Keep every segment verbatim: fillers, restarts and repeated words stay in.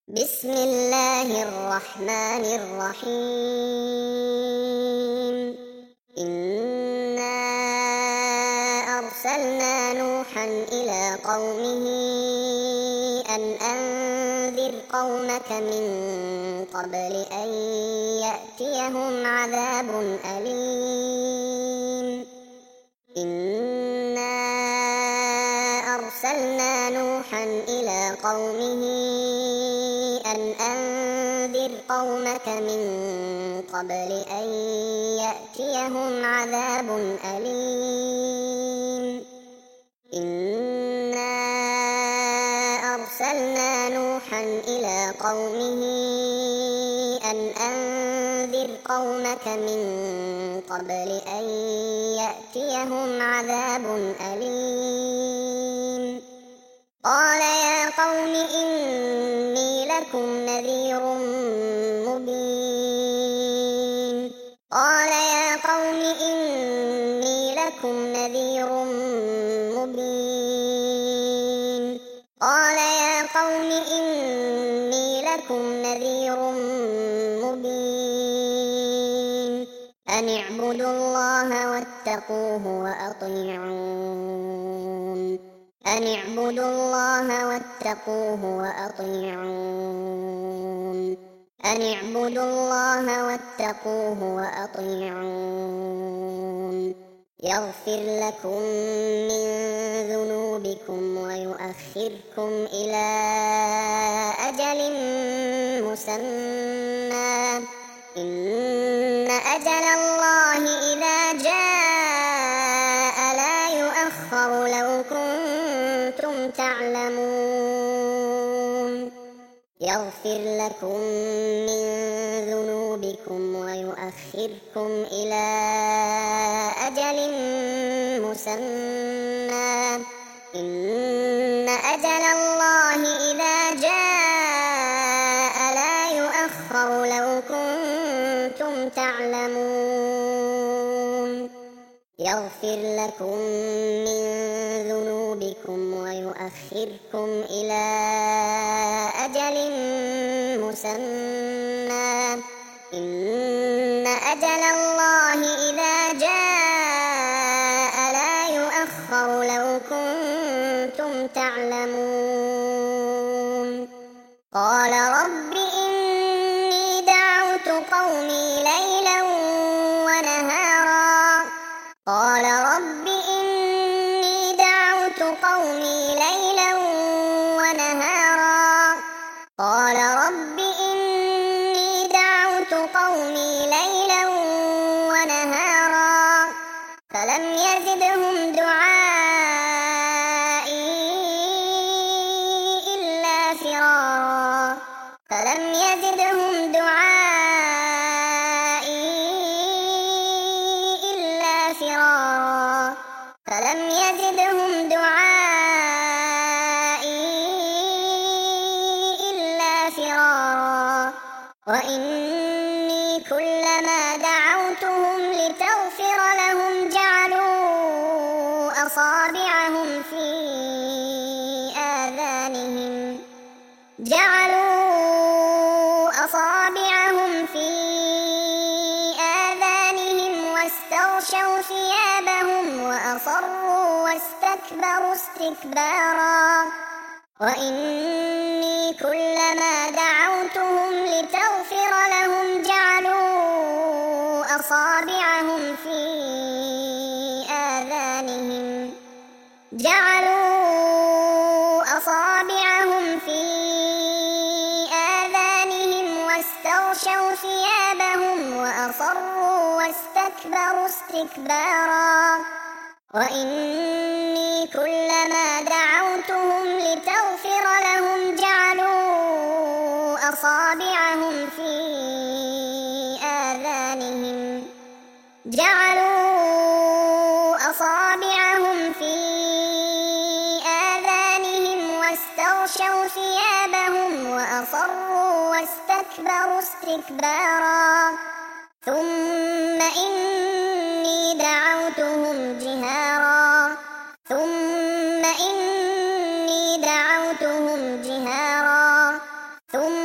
بسم الله الرحمن الرحيم. إنا أرسلنا نوحا إلى قومه أن أنذر قومك من قبل أن يأتيهم عذاب أليم. إنا أرسلنا نوحا إلى قومه أن أنذر قومك من قبل أن يأتيهم عذاب أليم. إنا أرسلنا نوحا إلى قومه أن أنذر قومك من قبل أن يأتيهم عذاب أليم. قال يا قوم إني لكم نذير مبين. قال يا قوم إني لكم نذير مبين. قال يا قوم إني لكم نذير مبين. أن اعبدوا الله واتقوه وأطيعون. أن اعبدوا الله واتقوه وأطيعون. أن اعبدوا الله واتقوه وأطيعون. يغفر لكم من ذنوبكم ويؤخركم إلى أجل مسمى. إن أجل الله إذا جاء لا يؤخر لو كنتم تعلمون. يغفر لكم من ذنوبكم ويؤخركم إلى أجل مسمى. إن أجل الله إذا جاء لا يؤخر لو كنتم تعلمون. يغفر لكم من ذنوبكم ويؤخركم إلى أجل مسمى. إن أجل الله إذا جاء لا يؤخر لو كنتم تعلمون. قال رب إني دعوت قومي ليلا ونهارا. قال رب إني دعوت قومي ليلا ونهارا. قال رب إني دعوت قومي ليلا ونهارا فلم يزدهم دعائي إلا فرارا. فلم يزدهم دعائي إلا فرارا. فلم يزدهم دعائي إلا فرارا. وإني كلما دعوتهم لتغفر لهم جعلوا أصابعهم في آذانهم جعلوا أصابعهم في آذانهم واستغشوا ثيابهم وأصروا واستكبروا استكبارا. وإني كلما دعوتهم لتغفر لهم جعلوا أصابعهم في آذانهم جعلوا أصابعهم في آذانهم واستغشوا ثيابهم وأصروا واستكبروا استكبارا. وإني كلما دعوتهم لتغفر لهم جعلوا أصابعهم في آذانهم جعلوا أصابعهم في آذانهم واستغشوا ثيابهم وأصروا واستكبروا استكبارا. ثم إني دعوتهم جهارا. ثم إني دعوتهم جهارا ثم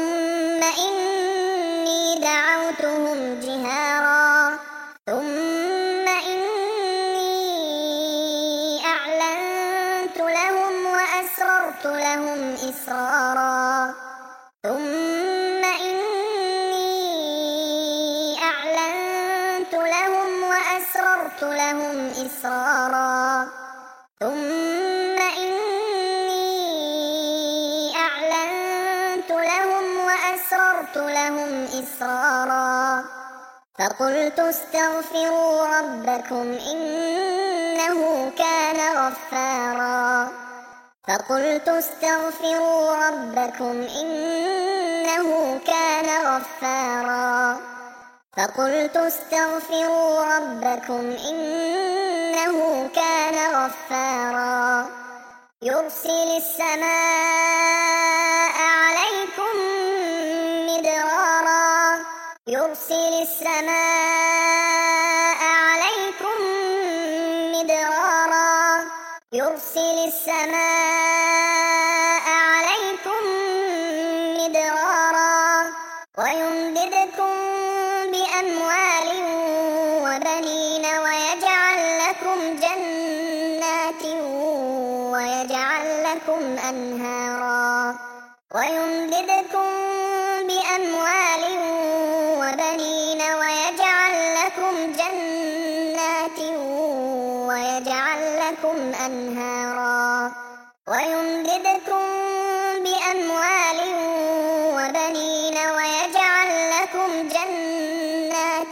إني دعوتهم جهارا ثم إني أعلنت لهم وأسررت لهم إسرارا ثم إني أعلنت لهم وأسررت لهم إسرارا ثم إني أعلنت لهم وأسررت لهم إسرارا فقلت استغفروا ربكم إنه كان غفارا فقلت استغفروا ربكم إنه كان غفارا فقلت استغفروا ربكم إنه كان غفارا يرسل السماء عليكم مدرارا يرسل السماء عليكم مدرارا يرسل السماء عليكم مدرارا ويمددكم بأموال وبنين ويجعل لكم جنات ويجعل لكم أنهارا ويمددكم بأموال وبنين ويجعل لكم جنات ويجعل لكم أنهارا ويمددكم بأموال وبنين ويجعل لكم جنات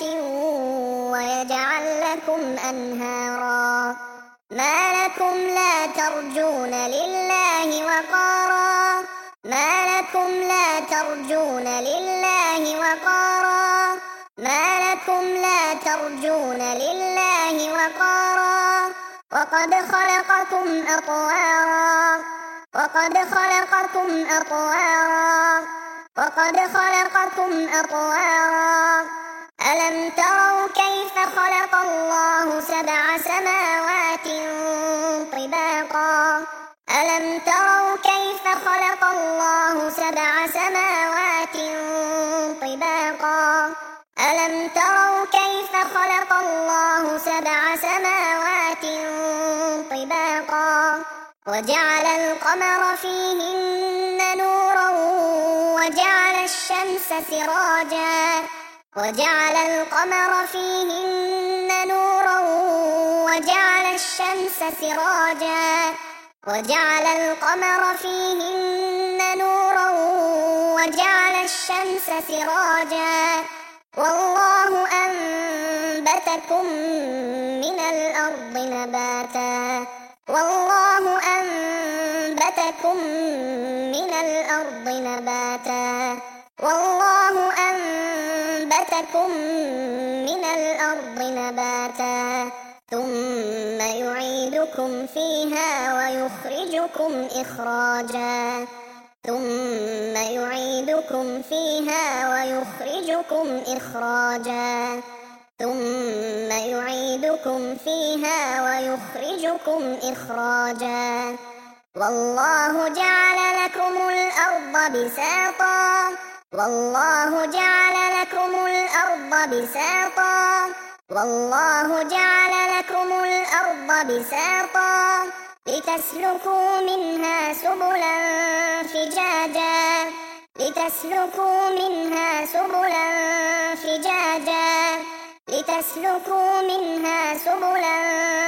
ويجعل لكم أنهارا ما لكم لا ترجون لله وقارا ما لكم لا ترجون لله وقارا ما لكم لا ترجون لله وقارا وقد خلقكم أطوارا وقد خلقكم أطوارا وقد خلقكم أطوارا ألم تروا كيف خلق الله سبع سماوات طباقا ألم تروا كيف خلق الله سبع سماوات طباقا ألم تروا كيف خلق الله سبع سماوات طباقا وجعل القمر فيهن نورا وجعل الشمس سراجا وجعل القمر فيهن نورا وجعل الشمس سراجا وجعل القمر فيهن نورا وجعل الشمس سراجا والله أنبتكم من الأرض نباتا والله أنبتكم من الأرض نباتا والله أنبتكم من الأرض نباتا ثم يعيدكم فيها ويخرجكم إخراجا ثم يعيدكم فيها ويخرجكم إخراجا ثم يعيدكم فيها ويخرجكم إخراجا والله جعل لكم الأرض بساطا والله جعل لكم الأرض بساطا والله جعل لكم الأرض بساطا لتسلكوا منها سبلا فجاجا لتسلكوا منها سبلا فجاجا لتسلكوا منها سبلا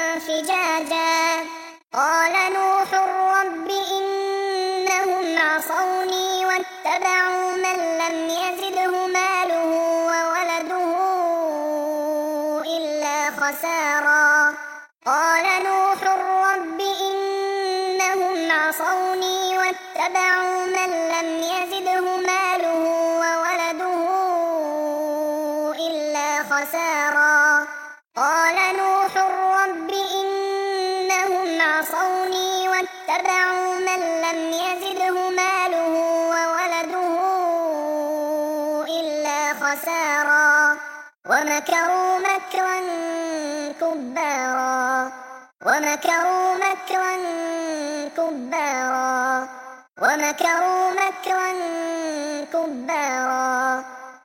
فجاجا قال نوح رب إنهم عصوني واتبعوا من لم يزده ماله وولده إلا خسارا قال نوح رب إنهم عصوني واتبعوا من لم يزده ماله وولده إلا خسارا قال نوح رب إنهم عصوني واتبعوا من لم يزده ماله وولده إلا خسارا ومكروا مكرا كبارا ومكروا مكرا كبارا ومكروا مكرا كبارا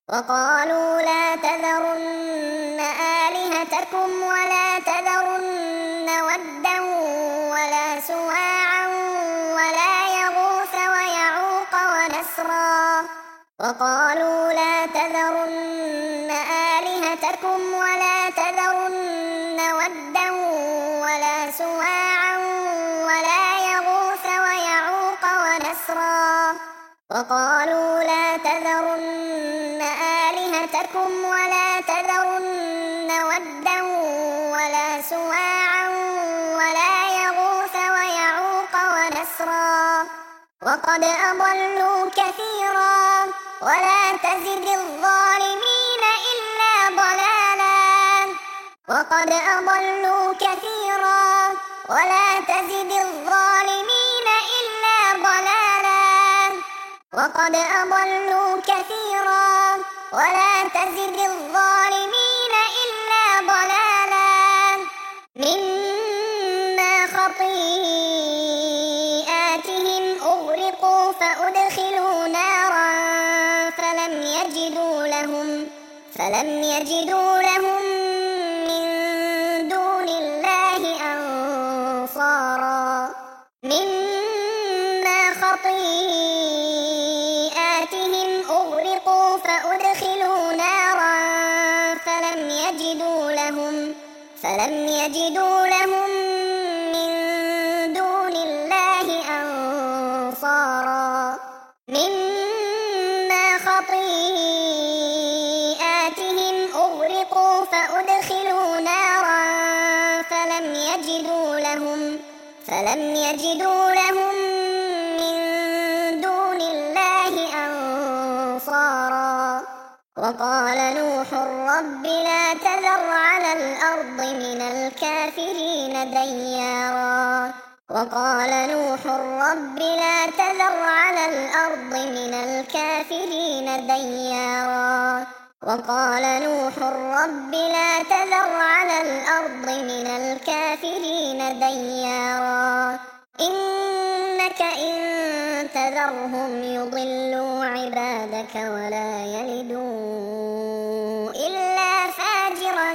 وقالوا لا تذرن آلهتكم ولا تذرن ودا ولا سواعا ولا يغوث ويعوق ونسرا وقالوا لا تذرن آلهتكم ولا تذرن ودا ولا سواعا ولا يغوث ويعوق ونسرا وقالوا لا تذرن آلهتكم ولا تذرن ودا ولا سواعا ولا يغوث ويعوق ونسرا وقد أضلوا كثيرا ولا تزد الظالمين إلا ضلالا وقد أضلوا كثيرا ولا تزد الظالمين إلا ضلالا وقد أضلوا كثيرا ولا تزد الظالمين إلا ضلالا مما خطيئاتهم أغرقوا فأدخلوا نارا فلم يجدوا لهم فلم يجدوا لهم من دون الله أنصارا مما خطيئاتهم أغرقوا فأدخلوا نارا فلم يجدوا لهم فلم يجدوا لهم من دون الله أنصارا مما خطيئاتهم أغرقوا فأدخلوا نارا فلم يجدوا لهم فلم يجدوا لهم من دون الله أنصارا وقال نوح رب لا تذر على الأرض من الكافرين ديارا وقال نوح رب لا تذر على الأرض من الكافرين ديارا وقال نوح رب لا تذر على الأرض من الكافرين ديارا إنك إن تذرهم يضلوا عبادك ولا يلدوا إلا فاجرا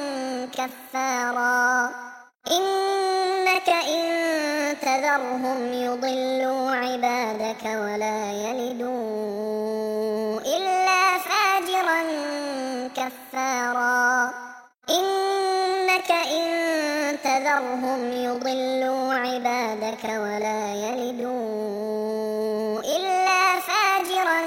كفارا إنك إن تذرهم يضلوا عبادك ولا يلدوا إلا فاجرا كفارا إنك إن تذرهم يضلوا عبادك ولا يلدوا إلا فاجرا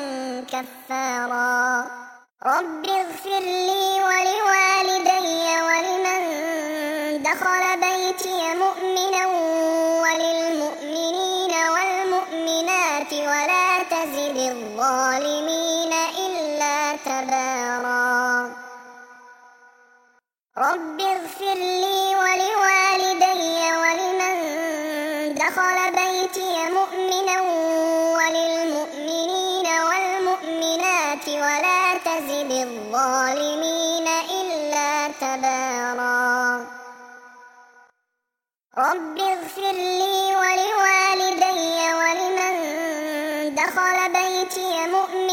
كفارا رب اغفر لي ولوالدي ولمن دخل بيتي مؤمنا وللمؤمنين والمؤمنات ولا تزد الظالمين إلا تبارا رب اغفر لي ولوالدي ولمن دخل بيتي مؤمنا وللمؤمنين والمؤمنات ولا تزد الظالمين إلا تبارا رب اغفر لي ولوالدي ولمن دخل بيتي مؤمنا وللمؤمنين والمؤمنات ولا تزد الظالمين إلا تبارا رب اغفر لي ولوالدي مؤمنا وللمؤمنين والمؤمنات ولا تزد الظالمين إلا تبارا رب اغفر لي ولوالدي ولمن دخل بيتي مؤمنا